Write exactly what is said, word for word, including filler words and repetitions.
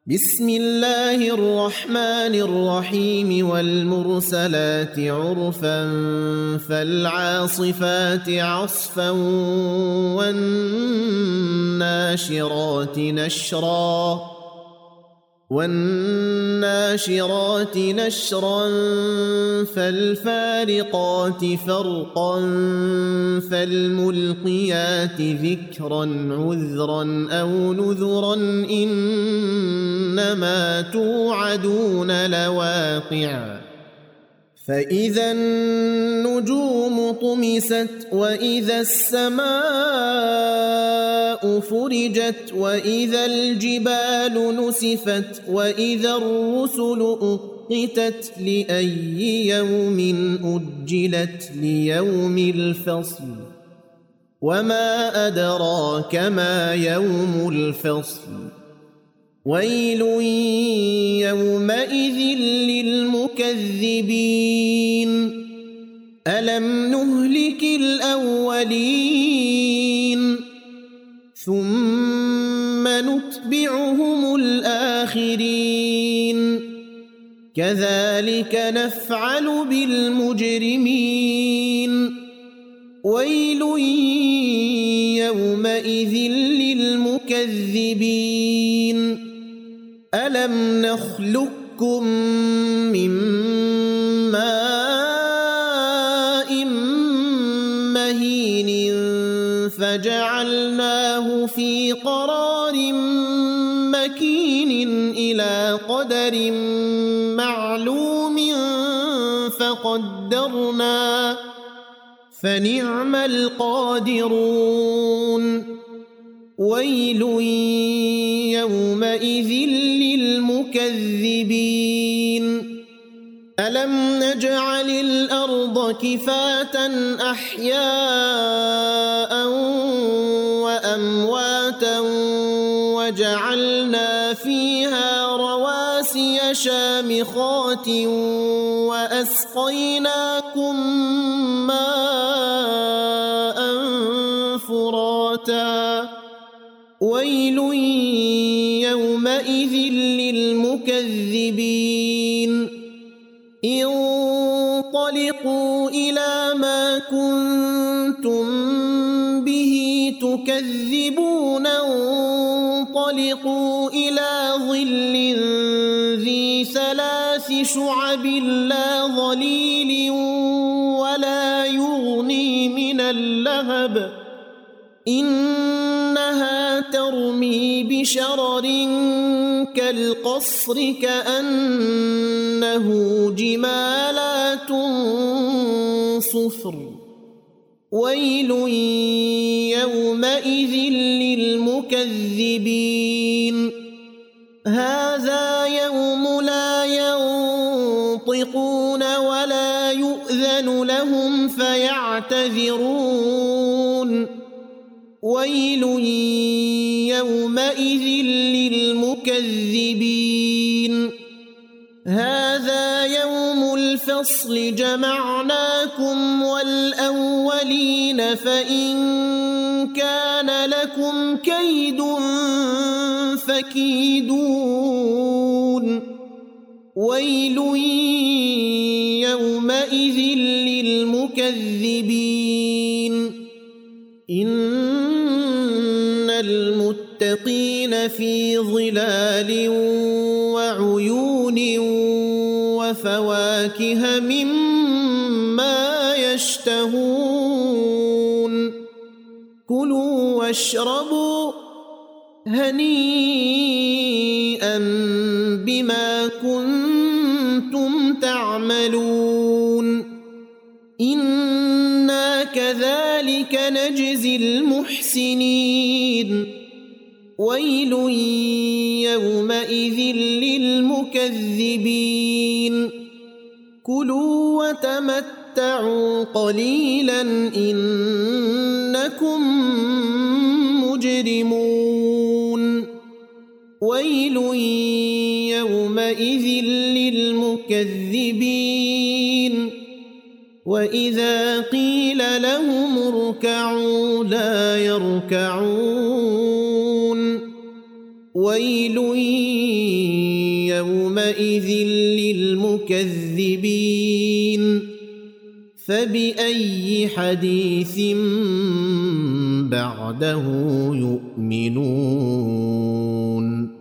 بسم الله الرحمن الرحيم والمرسلات عرفا فالعاصفات عصفا والناشرات نشرا والناشرات نشرا فالفارقات فرقا فالملقيات ذكرا عذرا أو نذرا إنما توعدون لواقع فإذا النجوم طمست وإذا السماء فرجت وإذا الجبال نسفت وإذا الرسل أقتت لأي يوم أجلت ليوم الفصل وما أدراك ما يوم الفصل ويل يومئذ للمكذبين ألم نهلك الأولين ثم نتبعهم الآخرين كذلك نفعل بالمجرمين ويل يومئذ للمكذبين ألم نخلقكم من ماء مهين فجعلناه في قرار مكين إلى قدر معلوم فقدرنا فنعم القادرون ويل يومئذ للمكذبين ألم نجعل الأرض كفاة أحياء وأمواتا وجعلنا فيها رواسي شامخات وأسقيناكم ماء فراتا ويل يومئذ للمكذبين انطلقوا إلى ما كنتم به تكذبون انطلقوا إلى ظل ذي ثلاث شعب لا ظليل ولا يغني من اللهب إنها ترمي بشرر كالقصر كأنه جمالات صفر ويل يومئذ للمكذبين هذا يوم لا ينطقون ولا يؤذن لهم فيعتذرون ويل يومئذ للمكذبين هذا يوم الفصل جمعناكم والأولين فإن كان لكم كيد فكيدون ويل يومئذ للمكذبين إن المتقين في ظلال وعيون وفواكه مما يشتهون كلوا واشربوا هنيئا بما كنتم تعملون إنا كذلك نجزي المحسنين ويل يومئذ للمكذبين كلوا وتمتعوا قليلا إنكم مجرمون ويل يومئذ للمكذبين وإذا قيل لهم اركعوا لا يركعون ويل يومئذ للمكذبين فبأي حديث بعده يؤمنون